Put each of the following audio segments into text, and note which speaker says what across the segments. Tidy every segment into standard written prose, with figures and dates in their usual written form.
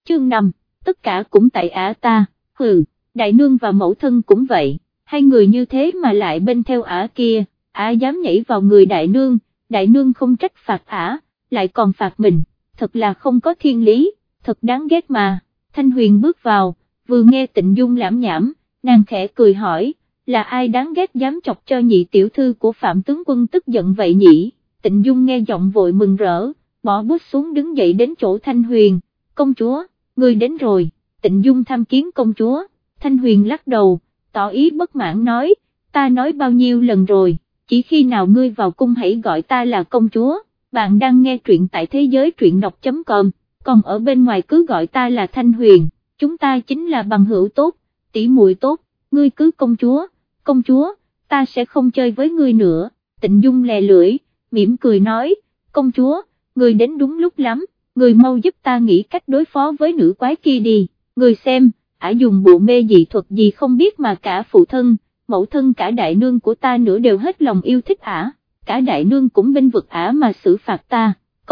Speaker 1: chương 5, tất cả cũng tại ả ta, hừ, đại nương và mẫu thân cũng vậy, hai người như thế mà lại bên theo ả kia, ả dám nhảy vào người đại nương không trách phạt ả, lại còn phạt mình, thật là không có thiên lý, thật đáng ghét mà. Thanh Huyền bước vào, vừa nghe Tịnh Dung lảm nhảm, nàng khẽ cười hỏi, là ai đáng ghét dám chọc cho nhị tiểu thư của Phạm tướng quân tức giận vậy nhỉ? Tịnh Dung nghe giọng vội mừng rỡ, bỏ bút xuống đứng dậy đến chỗ Thanh Huyền, công chúa, ngươi đến rồi. Tịnh Dung tham kiến công chúa. Thanh Huyền lắc đầu, tỏ ý bất mãn nói, ta nói bao nhiêu lần rồi, chỉ khi nào ngươi vào cung hãy gọi ta là công chúa. Bạn đang nghe truyện tại thế giới truyện đọc.com, còn ở bên ngoài cứ gọi ta là Thanh Huyền, chúng ta chính là bằng hữu tốt, tỷ muội tốt, ngươi cứ công chúa, ta sẽ không chơi với ngươi nữa. Tịnh Dung lè lưỡi, mỉm cười nói, công chúa, ngươi đến đúng lúc lắm, ngươi mau giúp ta nghĩ cách đối phó với nữ quái kia đi, ngươi xem, ả dùng bộ mê dị thuật gì không biết mà cả phụ thân, mẫu thân cả đại nương của ta nữa đều hết lòng yêu thích ả, cả đại nương cũng bênh vực ả mà xử phạt ta,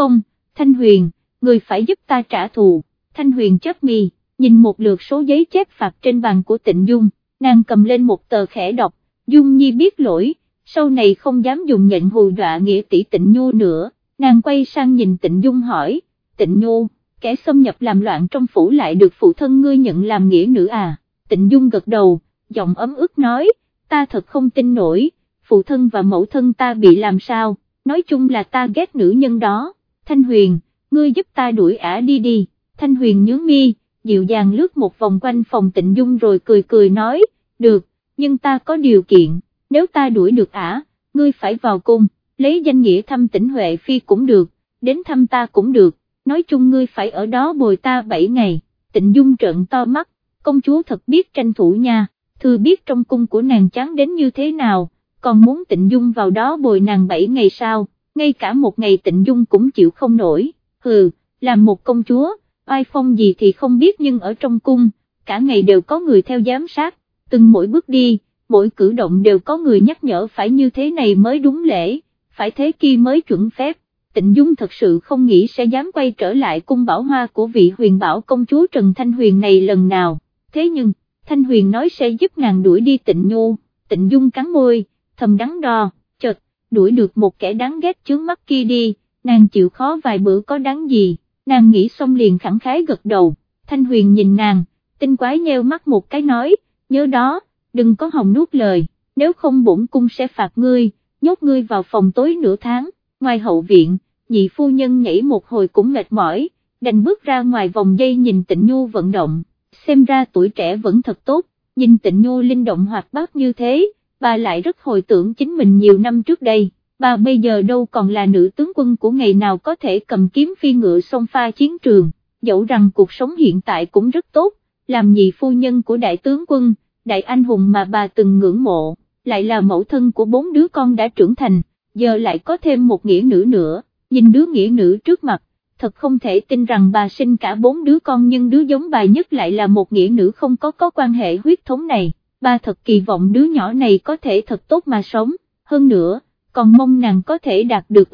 Speaker 1: Thanh Huyền, ngươi phải giúp ta trả thù. Thanh Huyền chớp mi, nhìn một lượt số giấy chép phạt trên bàn của Tịnh Dung, nàng cầm lên một tờ khẽ đọc, Dung Nhi biết lỗi, sau này không dám dùng nhện hù dọa nghĩa tỷ Tịnh Nhu nữa. Nàng quay sang nhìn Tịnh Dung hỏi, Tịnh Nhu, kẻ xâm nhập làm loạn trong phủ lại được phụ thân ngươi nhận làm nghĩa nữ à? Tịnh Dung gật đầu, giọng ấm ức nói, ta thật không tin nổi, phụ thân và mẫu thân ta bị làm sao, nói chung là ta ghét nữ nhân đó. Thanh Huyền, ngươi giúp ta đuổi ả đi. Thanh Huyền nhướng mi, dịu dàng lướt một vòng quanh phòng Tịnh Dung rồi cười nói, được, nhưng ta có điều kiện, nếu ta đuổi được ả, ngươi phải vào cung, lấy danh nghĩa thăm Tĩnh Huệ Phi cũng được, đến thăm ta cũng được, nói chung ngươi phải ở đó bồi ta 7 ngày. Tịnh Dung trợn to mắt, công chúa thật biết tranh thủ nha, thư biết trong cung của nàng chán đến như thế nào, còn muốn Tịnh Dung vào đó bồi nàng 7 ngày sao, ngay cả một ngày Tịnh Dung cũng chịu không nổi, hừ, làm một công chúa, oai phong gì thì không biết nhưng ở trong cung, cả ngày đều có người theo giám sát, từng mỗi bước đi, mỗi cử động đều có người nhắc nhở phải như thế này mới đúng lễ, phải thế kia mới chuẩn phép. Tịnh Dung thật sự không nghĩ sẽ dám quay trở lại cung bảo hoa của vị huyền bảo công chúa Trần Thanh Huyền này lần nào, thế nhưng, Thanh Huyền nói sẽ giúp nàng đuổi đi Tịnh Nhu, Tịnh Dung cắn môi, thầm đắn đo, chợt, đuổi được một kẻ đáng ghét chướng mắt kia đi, nàng chịu khó vài bữa có đáng gì, nàng nghĩ xong liền khẳng khái gật đầu. Thanh Huyền nhìn nàng, tinh quái nheo mắt một cái nói, nhớ đó, đừng có hòng nuốt lời, nếu không bổn cung sẽ phạt ngươi, nhốt ngươi vào phòng tối nửa tháng. Ngoài hậu viện, nhị phu nhân nhảy một hồi cũng mệt mỏi, đành bước ra ngoài vòng dây nhìn Tịnh Nhu vận động, xem ra tuổi trẻ vẫn thật tốt, nhìn Tịnh Nhu linh động hoạt bát như thế, bà lại rất hồi tưởng chính mình nhiều năm trước đây, bà bây giờ đâu còn là nữ tướng quân của ngày nào có thể cầm kiếm phi ngựa xông pha chiến trường, dẫu rằng cuộc sống hiện tại cũng rất tốt, làm nhị phu nhân của đại tướng quân, đại anh hùng mà bà từng ngưỡng mộ, lại là mẫu thân của 4 đứa con đã trưởng thành, giờ lại có thêm một nghĩa nữ nữa, nhìn đứa nghĩa nữ trước mặt, thật không thể tin rằng bà sinh cả 4 đứa con nhưng đứa giống bà nhất lại là một nghĩa nữ không có quan hệ huyết thống này, bà thật kỳ vọng đứa nhỏ này có thể thật tốt mà sống, hơn nữa, còn mong nàng có thể đạt được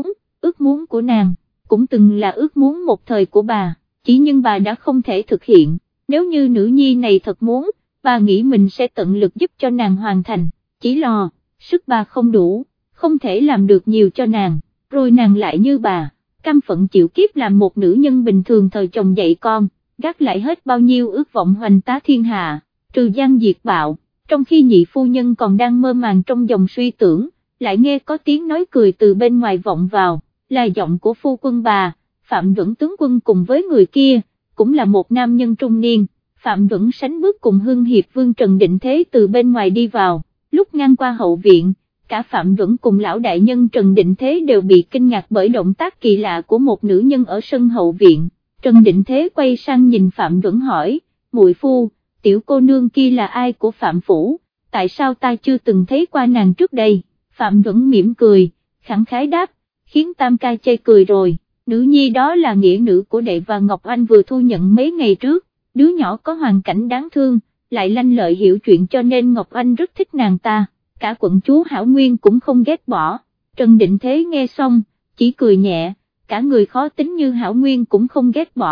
Speaker 1: ước muốn của nàng, cũng từng là ước muốn một thời của bà, chỉ nhưng bà đã không thể thực hiện, nếu như nữ nhi này thật muốn, bà nghĩ mình sẽ tận lực giúp cho nàng hoàn thành, chỉ lo, sức bà không đủ, không thể làm được nhiều cho nàng, rồi nàng lại như bà, cam phận chịu kiếp làm một nữ nhân bình thường thời chồng dạy con, gác lại hết bao nhiêu ước vọng hoành tá thiên hạ, trừ gian diệt bạo, trong khi nhị phu nhân còn đang mơ màng trong dòng suy tưởng, lại nghe có tiếng nói cười từ bên ngoài vọng vào, là giọng của phu quân bà, Phạm Duẩn tướng quân cùng với người kia, cũng là một nam nhân trung niên. Phạm Duẩn sánh bước cùng Hưng Hiệp Vương Trần Định Thế từ bên ngoài đi vào, lúc ngang qua hậu viện, cả Phạm Duẩn cùng lão đại nhân Trần Định Thế đều bị kinh ngạc bởi động tác kỳ lạ của một nữ nhân ở sân hậu viện. Trần Định Thế quay sang nhìn Phạm Duẩn hỏi, muội phu, tiểu cô nương kia là ai của Phạm Phủ, tại sao ta chưa từng thấy qua nàng trước đây? Phạm Duẩn mỉm cười, khẳng khái đáp, khiến Tam ca chê cười rồi, nữ nhi đó là nghĩa nữ của đệ và Ngọc Anh vừa thu nhận mấy ngày trước. Đứa nhỏ có hoàn cảnh đáng thương, lại lanh lợi hiểu chuyện cho nên Ngọc Anh rất thích nàng ta, cả quận chúa Hảo Nguyên cũng không ghét bỏ. Trần Định Thế nghe xong, chỉ cười nhẹ, cả người khó tính như Hảo Nguyên cũng không ghét bỏ,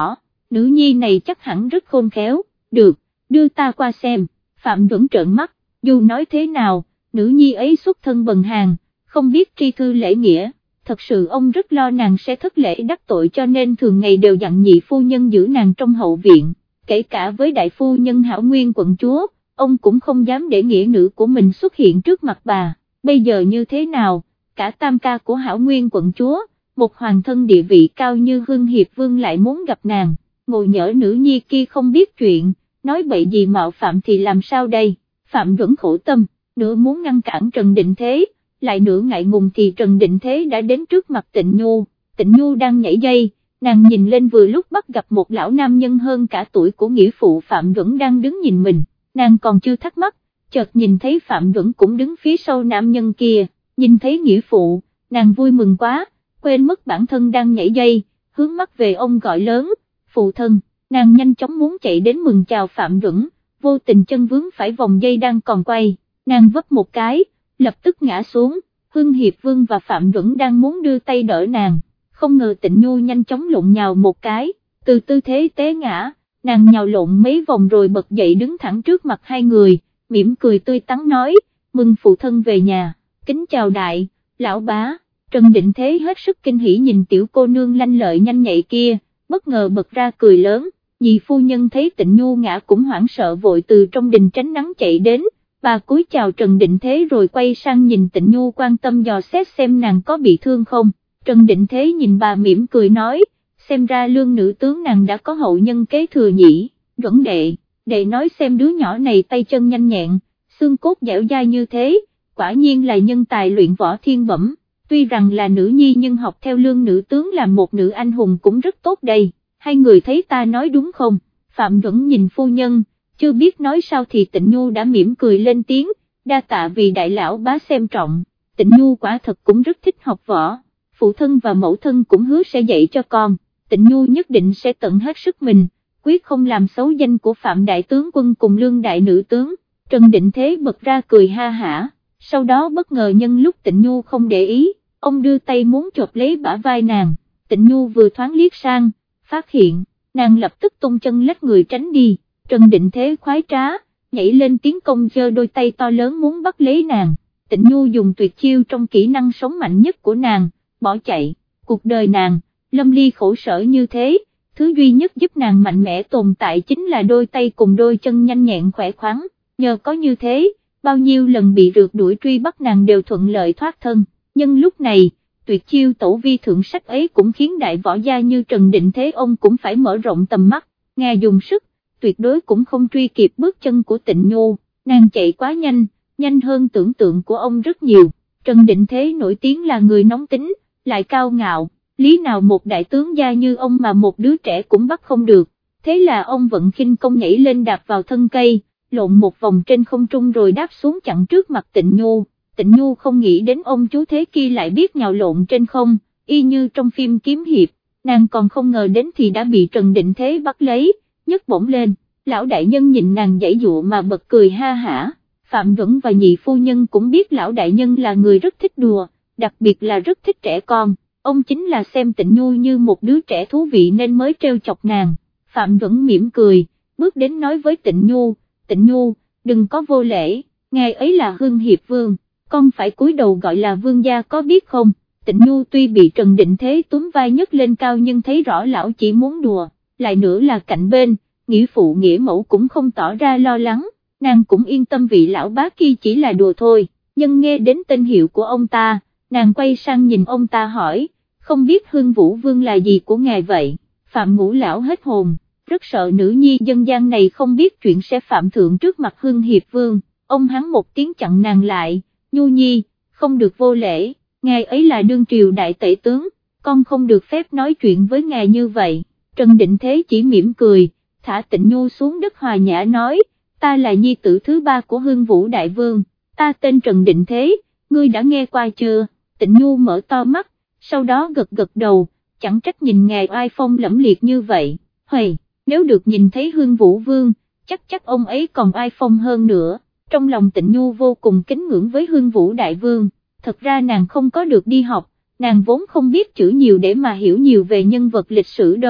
Speaker 1: nữ nhi này chắc hẳn rất khôn khéo, được, đưa ta qua xem. Phạm Duẩn trợn mắt, dù nói thế nào, nữ nhi ấy xuất thân bần hàn, không biết tri thư lễ nghĩa, thật sự ông rất lo nàng sẽ thất lễ đắc tội cho nên thường ngày đều dặn nhị phu nhân giữ nàng trong hậu viện, kể cả với đại phu nhân Hảo Nguyên quận chúa, ông cũng không dám để nghĩa nữ của mình xuất hiện trước mặt bà, bây giờ như thế nào, cả tam ca của Hảo Nguyên quận chúa, một hoàng thân địa vị cao như Hưng Hiệp Vương lại muốn gặp nàng, ngồi nhỡ nữ nhi kia không biết chuyện, nói bậy gì mạo phạm thì làm sao đây, Phạm Duẩn khổ tâm, nửa muốn ngăn cản Trần Định Thế, lại nửa ngại ngùng thì Trần Định Thế đã đến trước mặt Tịnh Nhu đang nhảy dây, nàng nhìn lên vừa lúc bắt gặp một lão nam nhân hơn cả tuổi của nghĩa phụ Phạm Duẩn đang đứng nhìn mình, nàng còn chưa thắc mắc, chợt nhìn thấy Phạm Duẩn cũng đứng phía sau nam nhân kia, nhìn thấy nghĩa phụ, nàng vui mừng quá, quên mất bản thân đang nhảy dây, hướng mắt về ông gọi lớn, phụ thân, nàng nhanh chóng muốn chạy đến mừng chào Phạm Duẩn, vô tình chân vướng phải vòng dây đang còn quay, nàng vấp một cái, lập tức ngã xuống, Hưng Hiệp Vương và Phạm Duẩn đang muốn đưa tay đỡ nàng, không ngờ Tịnh Nhu nhanh chóng lộn nhào một cái, từ tư thế té ngã, nàng nhào lộn mấy vòng rồi bật dậy đứng thẳng trước mặt hai người, mỉm cười tươi tắn nói, mừng phụ thân về nhà, kính chào đại, lão bá. Trần Định Thế hết sức kinh hỉ nhìn tiểu cô nương lanh lợi nhanh nhạy kia, bất ngờ bật ra cười lớn, nhị phu nhân thấy Tịnh Nhu ngã cũng hoảng sợ vội từ trong đình tránh nắng chạy đến, bà cúi chào Trần Định Thế rồi quay sang nhìn Tịnh Nhu quan tâm dò xét xem nàng có bị thương không, Trần Định Thế nhìn bà mỉm cười nói, xem ra lương nữ tướng nàng đã có hậu nhân kế thừa nhỉ, Duẩn đệ nói xem đứa nhỏ này tay chân nhanh nhẹn, xương cốt dẻo dai như thế, quả nhiên là nhân tài luyện võ thiên bẩm. Tuy rằng là nữ nhi nhưng học theo lương nữ tướng làm một nữ anh hùng cũng rất tốt đây, hai người thấy ta nói đúng không, Phạm Duẩn nhìn phu nhân, chưa biết nói sao thì Tịnh Nhu đã mỉm cười lên tiếng, đa tạ vì đại lão bá xem trọng, Tịnh Nhu quả thật cũng rất thích học võ, phụ thân và mẫu thân cũng hứa sẽ dạy cho con, Tịnh Nhu nhất định sẽ tận hết sức mình, quyết không làm xấu danh của Phạm đại tướng quân cùng lương đại nữ tướng, Trần Định Thế bật ra cười ha hả, sau đó bất ngờ nhân lúc Tịnh Nhu không để ý, ông đưa tay muốn chộp lấy bả vai nàng, Tịnh Nhu vừa thoáng liếc sang, phát hiện, nàng lập tức tung chân lách người tránh đi, Trần Định Thế khoái trá, nhảy lên tiến công giơ đôi tay to lớn muốn bắt lấy nàng, Tịnh Nhu dùng tuyệt chiêu trong kỹ năng sống mạnh nhất của nàng, bỏ chạy, cuộc đời nàng, lâm ly khổ sở như thế, thứ duy nhất giúp nàng mạnh mẽ tồn tại chính là đôi tay cùng đôi chân nhanh nhẹn khỏe khoắn, nhờ có như thế, bao nhiêu lần bị rượt đuổi truy bắt nàng đều thuận lợi thoát thân. Nhưng lúc này, tuyệt chiêu tổ vi thượng sách ấy cũng khiến đại võ gia như Trần Định Thế ông cũng phải mở rộng tầm mắt, nghe dùng sức, tuyệt đối cũng không truy kịp bước chân của Tịnh Nhu, nàng chạy quá nhanh, nhanh hơn tưởng tượng của ông rất nhiều, Trần Định Thế nổi tiếng là người nóng tính, lại cao ngạo, lý nào một đại tướng gia như ông mà một đứa trẻ cũng bắt không được, thế là ông vận khinh công nhảy lên đạp vào thân cây, lộn một vòng trên không trung rồi đáp xuống chặn trước mặt Tịnh Nhu. Tịnh Nhu không nghĩ đến ông chú thế kia lại biết nhào lộn trên không, y như trong phim kiếm hiệp, nàng còn không ngờ đến thì đã bị Trần Định Thế bắt lấy, nhấc bổng lên, lão đại nhân nhìn nàng giãy dụa mà bật cười ha hả, Phạm Duẩn và nhị phu nhân cũng biết lão đại nhân là người rất thích đùa, đặc biệt là rất thích trẻ con, ông chính là xem Tịnh Nhu như một đứa trẻ thú vị nên mới trêu chọc nàng, Phạm Duẩn mỉm cười, bước đến nói với Tịnh Nhu, đừng có vô lễ, ngài ấy là Hưng Hiệp Vương. Con phải cúi đầu gọi là vương gia có biết không, Tịnh Nhu tuy bị Trần Định Thế túm vai nhấc lên cao nhưng thấy rõ lão chỉ muốn đùa, lại nữa là cạnh bên, nghĩa phụ nghĩa mẫu cũng không tỏ ra lo lắng, nàng cũng yên tâm vị lão bá kia chỉ là đùa thôi, nhưng nghe đến tên hiệu của ông ta, nàng quay sang nhìn ông ta hỏi, không biết Hưng Vũ Vương là gì của ngài vậy, Phạm Ngũ lão hết hồn, rất sợ nữ nhi dân gian này không biết chuyện sẽ phạm thượng trước mặt Hưng Hiệp Vương, ông hắn một tiếng chặn nàng lại. Nhu nhi, không được vô lễ, ngài ấy là đương triều đại tể tướng, con không được phép nói chuyện với ngài như vậy, Trần Định Thế chỉ mỉm cười, thả Tịnh Nhu xuống đất hòa nhã nói, ta là nhi tử thứ ba của Hưng Vũ Đại Vương, ta tên Trần Định Thế, ngươi đã nghe qua chưa, Tịnh Nhu mở to mắt, sau đó gật gật đầu, chẳng trách nhìn ngài oai phong lẫm liệt như vậy, hầy, nếu được nhìn thấy Hưng Vũ Vương, chắc ông ấy còn oai phong hơn nữa. Trong lòng Tịnh Nhu vô cùng kính ngưỡng với Hưng Vũ Đại Vương, thật ra nàng không có được đi học, nàng vốn không biết chữ nhiều để mà hiểu nhiều về nhân vật lịch sử đâu,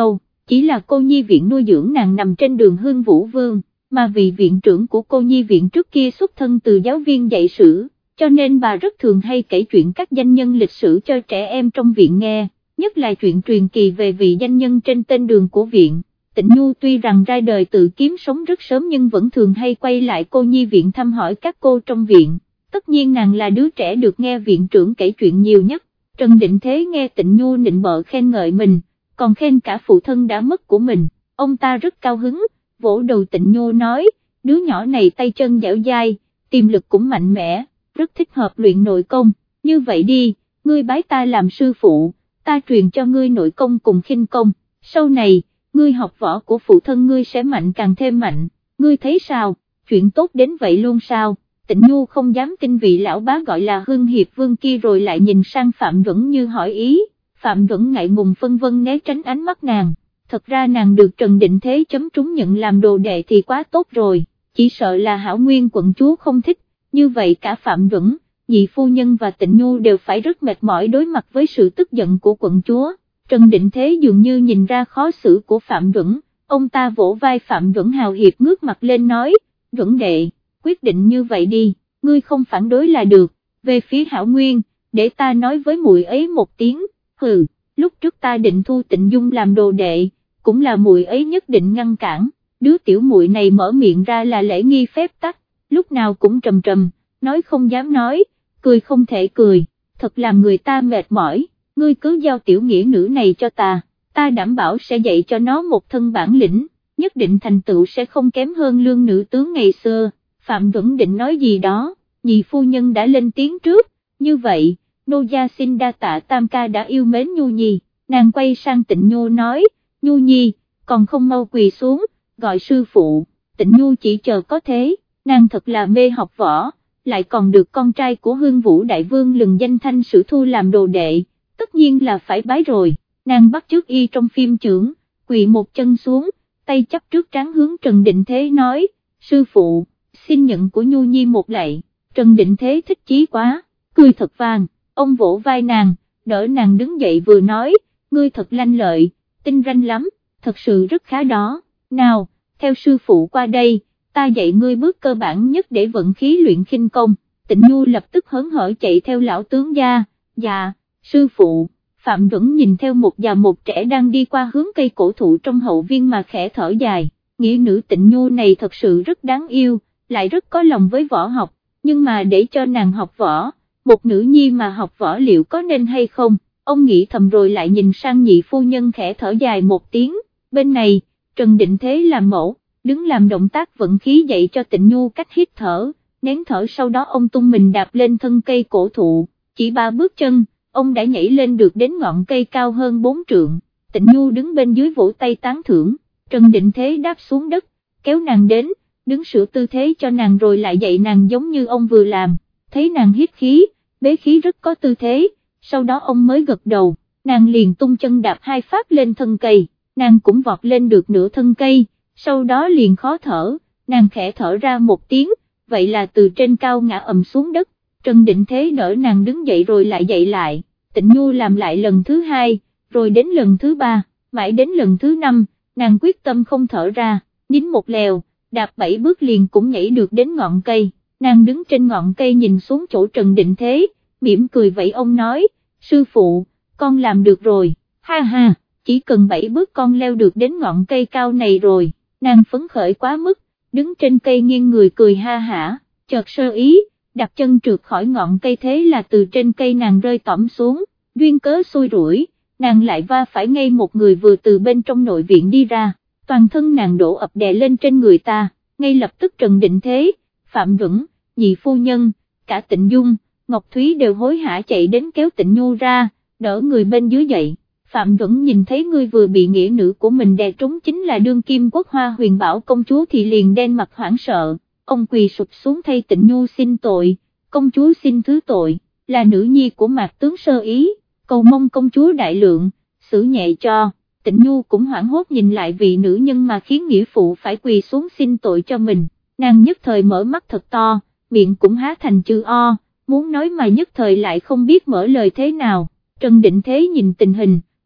Speaker 1: chỉ là cô nhi viện nuôi dưỡng nàng nằm trên đường Hương Vũ Vương, mà vị viện trưởng của cô nhi viện trước kia xuất thân từ giáo viên dạy sử, cho nên bà rất thường hay kể chuyện các danh nhân lịch sử cho trẻ em trong viện nghe, nhất là chuyện truyền kỳ về vị danh nhân trên tên đường của viện. Tịnh Nhu tuy rằng ra đời tự kiếm sống rất sớm nhưng vẫn thường hay quay lại cô nhi viện thăm hỏi các cô trong viện, tất nhiên nàng là đứa trẻ được nghe viện trưởng kể chuyện nhiều nhất. Trần Định Thế nghe Tịnh Nhu nịnh bợ khen ngợi mình, còn khen cả phụ thân đã mất của mình, ông ta rất cao hứng, vỗ đầu Tịnh Nhu nói, đứa nhỏ này tay chân dẻo dai, tiềm lực cũng mạnh mẽ, rất thích hợp luyện nội công, như vậy đi, ngươi bái ta làm sư phụ, ta truyền cho ngươi nội công cùng khinh công, sau này, ngươi học võ của phụ thân ngươi sẽ mạnh càng thêm mạnh, ngươi thấy sao, chuyện tốt đến vậy luôn sao? Tịnh Nhu không dám tin vị lão bá gọi là Hưng Hiệp Vương kia rồi lại nhìn sang Phạm Duẩn như hỏi ý, Phạm Duẩn ngại ngùng phân vân né tránh ánh mắt nàng, thật ra nàng được Trần Định Thế chấm trúng nhận làm đồ đệ thì quá tốt rồi, chỉ sợ là Hảo Nguyên quận chúa không thích, như vậy cả Phạm Duẩn, nhị phu nhân và Tịnh Nhu đều phải rất mệt mỏi đối mặt với sự tức giận của quận chúa. Trần Định Thế dường như nhìn ra khó xử của Phạm Duẩn, ông ta vỗ vai Phạm Duẩn hào hiệp ngước mặt lên nói, Duẩn đệ, quyết định như vậy đi, ngươi không phản đối là được, về phía Hảo Nguyên, để ta nói với muội ấy một tiếng, hừ, lúc trước ta định thu Tịnh Dung làm đồ đệ, cũng là muội ấy nhất định ngăn cản, đứa tiểu muội này mở miệng ra là lễ nghi phép tắc, lúc nào cũng trầm trầm, nói không dám nói, cười không thể cười, thật làm người ta mệt mỏi, ngươi cứ giao tiểu nghĩa nữ này cho ta đảm bảo sẽ dạy cho nó một thân bản lĩnh, nhất định thành tựu sẽ không kém hơn lương nữ tướng ngày xưa. Phạm Duẩn định nói gì đó, nhị phu nhân đã lên tiếng trước, như vậy, nô gia xin đa tạ tam ca đã yêu mến Nhu Nhi, nàng quay sang Tịnh Nhu nói, Nhu Nhi, còn không mau quỳ xuống, gọi sư phụ, Tịnh Nhu chỉ chờ có thế, nàng thật là mê học võ, lại còn được con trai của Hương Vũ Đại Vương lừng danh Thanh Sử thu làm đồ đệ, tất nhiên là phải bái rồi, nàng bắt chước y trong phim chưởng, quỳ một chân xuống, tay chắp trước trán hướng Trần Định Thế nói, sư phụ, xin nhận của Nhu Nhi một lạy. Trần Định Thế thích chí quá, cười thật vang, ông vỗ vai nàng, đỡ nàng đứng dậy vừa nói, ngươi thật lanh lợi, tinh ranh lắm, thật sự rất khá đó, nào, theo sư phụ qua đây, ta dạy ngươi bước cơ bản nhất để vận khí luyện khinh công. Tịnh Nhu lập tức hớn hở chạy theo lão tướng gia, dạ, sư phụ. Phạm Duẩn nhìn theo một già một trẻ đang đi qua hướng cây cổ thụ trong hậu viên mà khẽ thở dài, nghĩ nữ Tịnh Nhu này thật sự rất đáng yêu, lại rất có lòng với võ học, nhưng mà để cho nàng học võ, một nữ nhi mà học võ liệu có nên hay không, ông nghĩ thầm rồi lại nhìn sang nhị phu nhân khẽ thở dài một tiếng, bên này, Trần Định Thế làm mẫu, đứng làm động tác vận khí dạy cho Tịnh Nhu cách hít thở, nén thở sau đó ông tung mình đạp lên thân cây cổ thụ, chỉ 3 bước chân, ông đã nhảy lên được đến ngọn cây cao hơn 4 trượng, Tịnh Nhu đứng bên dưới vỗ tay tán thưởng, Trần Định Thế đáp xuống đất, kéo nàng đến, đứng sửa tư thế cho nàng rồi lại dạy nàng giống như ông vừa làm, thấy nàng hít khí, bế khí rất có tư thế, sau đó ông mới gật đầu, nàng liền tung chân đạp 2 phát lên thân cây, nàng cũng vọt lên được nửa thân cây, sau đó liền khó thở, nàng khẽ thở ra một tiếng, vậy là từ trên cao ngã ầm xuống đất, Trần Định Thế đỡ nàng đứng dậy rồi lại dậy lại, Tịnh Nhu làm lại lần thứ 2, rồi đến lần thứ 3, mãi đến lần thứ 5, nàng quyết tâm không thở ra, nín một lèo, đạp 7 bước liền cũng nhảy được đến ngọn cây, nàng đứng trên ngọn cây nhìn xuống chỗ Trần Định Thế, mỉm cười vậy ông nói, sư phụ, con làm được rồi, ha ha, chỉ cần 7 bước con leo được đến ngọn cây cao này rồi, nàng phấn khởi quá mức, đứng trên cây nghiêng người cười ha hả, chợt sơ ý, đặt chân trượt khỏi ngọn cây thế là từ trên cây nàng rơi tõm xuống, duyên cớ xui rủi, nàng lại va phải ngay một người vừa từ bên trong nội viện đi ra, toàn thân nàng đổ ập đè lên trên người ta, ngay lập tức Trần Định Thế, Phạm Duẩn, nhị phu nhân, cả Tịnh Dung, Ngọc Thúy đều hối hả chạy đến kéo Tịnh Nhu ra, đỡ người bên dưới dậy. Phạm Duẩn nhìn thấy người vừa bị nghĩa nữ của mình đè trúng chính là đương kim quốc hoa Huyền Bảo công chúa thì liền đen mặt hoảng sợ, ông quỳ sụp xuống thay Tịnh Nhu xin tội, công chúa xin thứ tội, là nữ nhi của Mạc tướng sơ ý, cầu mong công chúa đại lượng, xử nhẹ cho. Tịnh Nhu cũng hoảng hốt nhìn lại vị nữ nhân mà khiến nghĩa phụ phải quỳ xuống xin tội cho mình, nàng nhất thời mở mắt thật to, miệng cũng há thành chữ O, muốn nói mà nhất thời lại không biết mở lời thế nào. Trần Định Thế nhìn tình hình,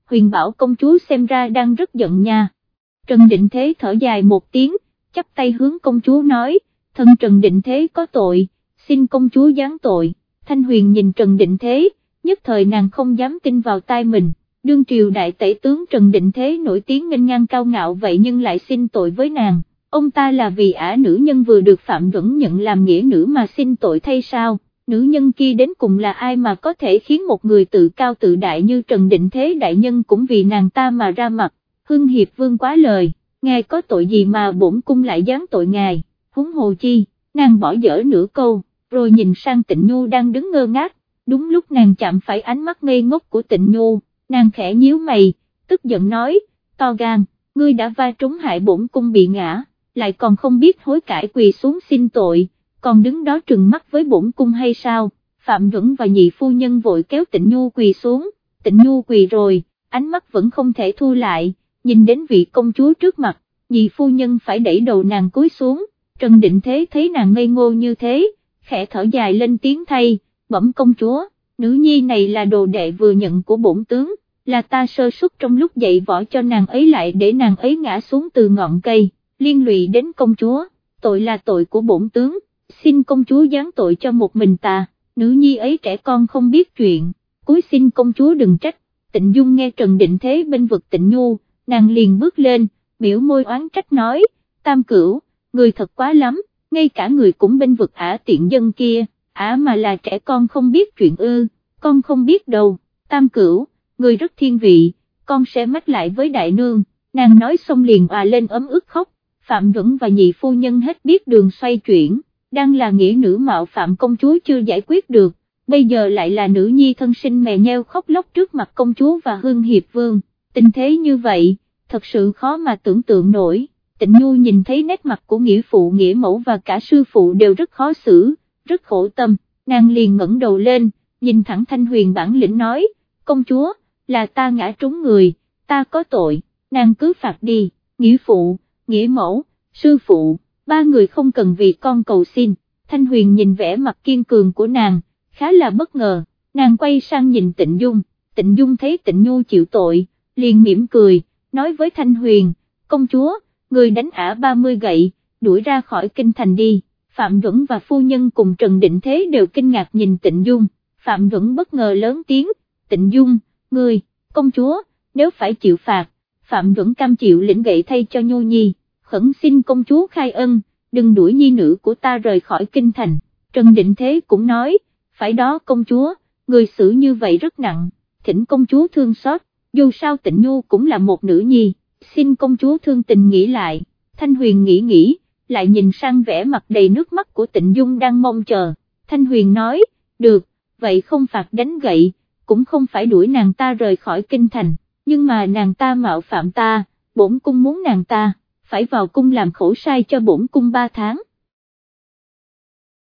Speaker 1: Huyền bảo công chúa xem ra đang rất giận nha. Trần Định Thế thở dài một tiếng, chắp tay hướng công chúa nói, thân Trần Định Thế có tội, xin công chúa giáng tội. Thanh Huyền nhìn Trần Định Thế, nhất thời nàng không dám tin vào tai mình, đương triều đại tể tướng Trần Định Thế nổi tiếng nghênh ngang cao ngạo vậy nhưng lại xin tội với nàng, ông ta là vì ả nữ nhân vừa được Phạm Duẩn nhận làm nghĩa nữ mà xin tội thay sao? Nữ nhân kia đến cùng là ai mà có thể khiến một người tự cao tự đại như Trần Định Thế đại nhân cũng vì nàng ta mà ra mặt? Hưng Hiệp Vương quá lời, ngài có tội gì mà bổn cung lại giáng tội ngài, huống hồ chi, nàng bỏ dở nửa câu, rồi nhìn sang Tịnh Nhu đang đứng ngơ ngác, đúng lúc nàng chạm phải ánh mắt ngây ngốc của Tịnh Nhu, nàng khẽ nhíu mày, tức giận nói, to gan, ngươi đã va trúng hại bổn cung bị ngã, lại còn không biết hối cải quỳ xuống xin tội, còn đứng đó trừng mắt với bổn cung hay sao? Phạm Duẩn và nhị phu nhân vội kéo Tịnh Nhu quỳ xuống, Tịnh Nhu quỳ rồi, ánh mắt vẫn không thể thu lại, nhìn đến vị công chúa trước mặt, nhị phu nhân phải đẩy đầu nàng cúi xuống, Trần Định Thế thấy nàng ngây ngô như thế, khẽ thở dài lên tiếng thay, bẩm công chúa, nữ nhi này là đồ đệ vừa nhận của bổn tướng, là ta sơ suất trong lúc dạy võ cho nàng ấy lại để nàng ấy ngã xuống từ ngọn cây, liên lụy đến công chúa, tội là tội của bổn tướng, xin công chúa giáng tội cho một mình ta, nữ nhi ấy trẻ con không biết chuyện, cúi xin công chúa đừng trách. Tịnh Dung nghe Trần Định Thế bênh vực Tịnh Nhu, nàng liền bước lên, biểu môi oán trách nói, Tam Cửu, người thật quá lắm, ngay cả người cũng bênh vực ả tiện dân kia, ả mà là trẻ con không biết chuyện ư, con không biết đâu, Tam Cửu, người rất thiên vị, con sẽ mách lại với đại nương, nàng nói xong liền òa lên ấm ức khóc, Phạm Duẩn và nhị phu nhân hết biết đường xoay chuyển, đang là nghĩa nữ mạo phạm công chúa chưa giải quyết được, bây giờ lại là nữ nhi thân sinh mè nheo khóc lóc trước mặt công chúa và Hưng Hiệp Vương, tình thế như vậy, thật sự khó mà tưởng tượng nổi. Tịnh Nhu nhìn thấy nét mặt của nghĩa phụ nghĩa mẫu và cả sư phụ đều rất khó xử, rất khổ tâm, nàng liền ngẩng đầu lên, nhìn thẳng Thanh Huyền bản lĩnh nói, công chúa, là ta ngã trúng người, ta có tội, nàng cứ phạt đi, nghĩa phụ, nghĩa mẫu, sư phụ, ba người không cần vì con cầu xin. Thanh Huyền nhìn vẻ mặt kiên cường của nàng, khá là bất ngờ, nàng quay sang nhìn Tịnh Dung, Tịnh Dung thấy Tịnh Nhu chịu tội, liền mỉm cười, nói với Thanh Huyền, công chúa, người đánh ả 30 gậy, đuổi ra khỏi kinh thành đi. Phạm Duẩn và phu nhân cùng Trần Định Thế đều kinh ngạc nhìn Tịnh Dung, Phạm Duẩn bất ngờ lớn tiếng, Tịnh Dung, ngươi, công chúa, nếu phải chịu phạt, Phạm Duẩn cam chịu lĩnh gậy thay cho Nhu Nhi, khẩn xin công chúa khai ân, đừng đuổi nhi nữ của ta rời khỏi kinh thành. Trần Định Thế cũng nói, phải đó công chúa, người xử như vậy rất nặng, thỉnh công chúa thương xót, dù sao Tịnh Nhu cũng là một nữ nhi, xin công chúa thương tình nghĩ lại. Thanh Huyền nghĩ, lại nhìn sang vẻ mặt đầy nước mắt của Tịnh Dung đang mong chờ, Thanh Huyền nói, được, vậy không phạt đánh gậy, cũng không phải đuổi nàng ta rời khỏi kinh thành, nhưng mà nàng ta mạo phạm ta, bổn cung muốn nàng ta phải vào cung làm khổ sai cho bổn cung 3 tháng.